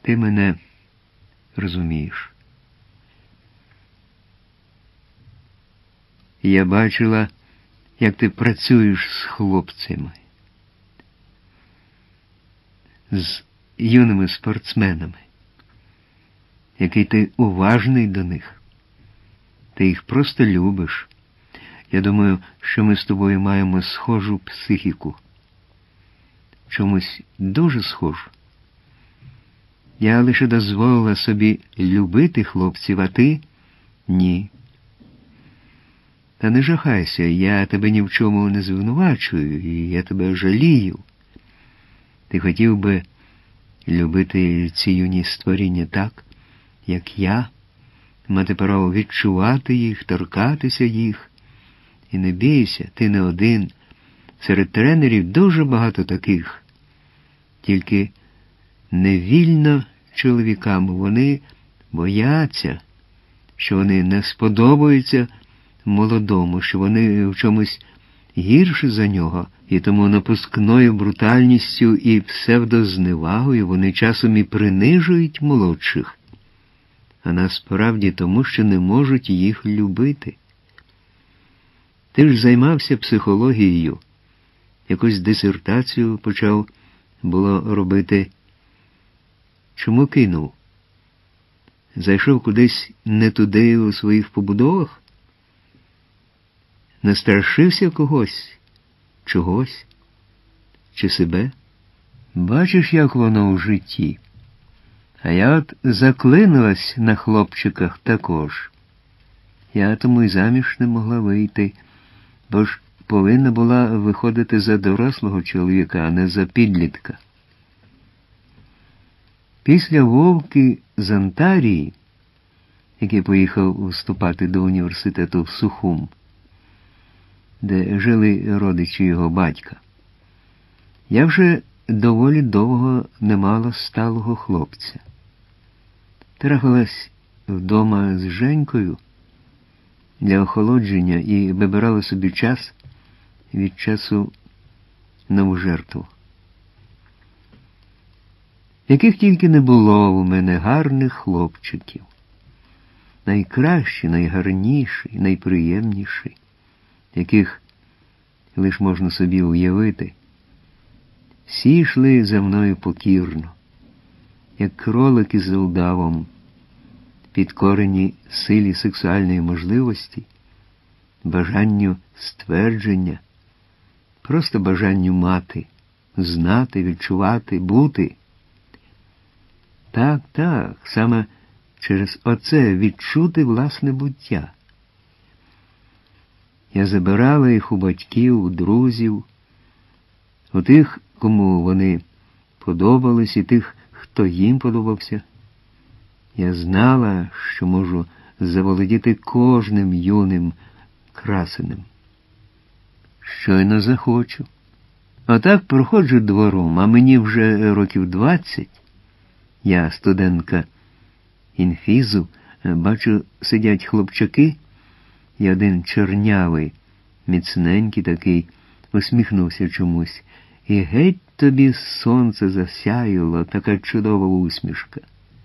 Ти мене розумієш. Я бачила, як ти працюєш з хлопцями, з юними спортсменами, який ти уважний до них. Ти їх просто любиш. Я думаю, що ми з тобою маємо схожу психіку. Чомусь дуже схожу. Я лише дозволила собі любити хлопців, а ти – ні. Та не жахайся, я тебе ні в чому не звинувачую, і я тебе жалію. Ти хотів би любити ці юні створіння так, як я, мати право відчувати їх, торкатися їх. І не бійся, ти не один. Серед тренерів дуже багато таких. Тільки невільно чоловікам вони бояться, що вони не сподобаються молодому, що вони в чомусь гірші за нього, і тому напускною брутальністю і псевдозневагою вони часом і принижують молодших, а насправді тому, що не можуть їх любити. Ти ж займався психологією, якусь дисертацію почав було робити. Чому кинув? Зайшов кудись не туди у своїх побудовах? Настрашився когось, чогось, чи себе? Бачиш, як воно у житті. А я от заклинилась на хлопчиках також. Я тому й заміж не могла вийти, бо ж повинна була виходити за дорослого чоловіка, а не за підлітка. Після Вовки з Антарії, який поїхав вступати до університету в Сухум, де жили родичі його батька, я вже доволі довго не мала сталого хлопця. Трахалась вдома з Женькою для охолодження і вибирала собі час від часу нову жертву. Яких тільки не було у мене гарних хлопчиків. Найкращі, найгарніші, найприємніші, яких лиш можна собі уявити. Всі йшли за мною покірно, як кролики з удавом, підкорені силі сексуальної можливості, бажанню ствердження, просто бажанню мати, знати, відчувати, бути. Так, саме через оце відчути власне буття. Я забирала їх у батьків, у друзів, у тих, кому вони подобались, і тих, хто їм подобався. Я знала, що можу заволодіти кожним юним красенем. Щойно захочу. Отак проходжу двором, а мені вже років 20. Я, студентка інфізу, бачу, сидять хлопчаки, і один чорнявий, міцненький такий, усміхнувся чомусь. І геть тобі сонце засяяло, така чудова усмішка.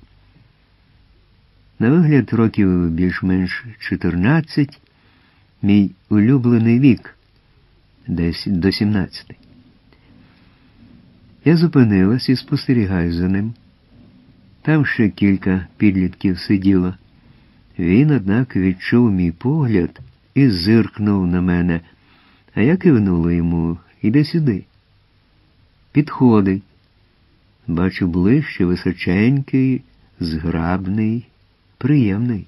На вигляд років більш-менш 14, мій улюблений вік, десь до 17. Я зупинилась і спостерігаю за ним. Там ще кілька підлітків сиділо. Він, однак, відчув мій погляд і зиркнув на мене, а я кивнула йому: «Іди сюди». Підходить. Бачу ближче, височенький, зграбний, приємний.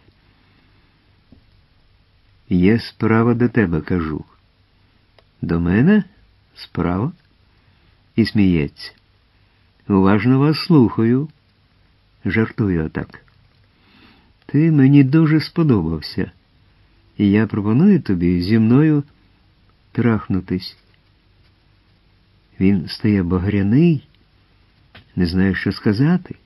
«Є справа до тебе», кажу. «До мене? Справа?» І сміється. «Уважно вас слухаю». Жартую отак. «Ти мені дуже сподобався, і я пропоную тобі зі мною трахнутись». Він стає багряний, не знає, що сказати.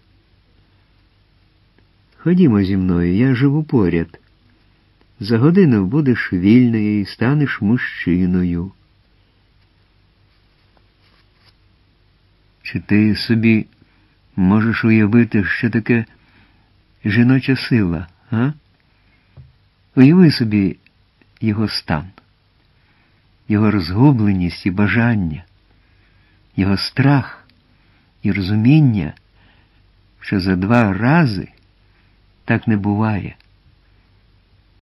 «Ходімо зі мною, я живу поряд. За годину будеш вільною і станеш мужчиною». Чи ти собі Можеш уявити, що таке жіноча сила, а? Уяви собі його стан, його розгубленість і бажання, його страх і розуміння, що за 2 рази так не буває.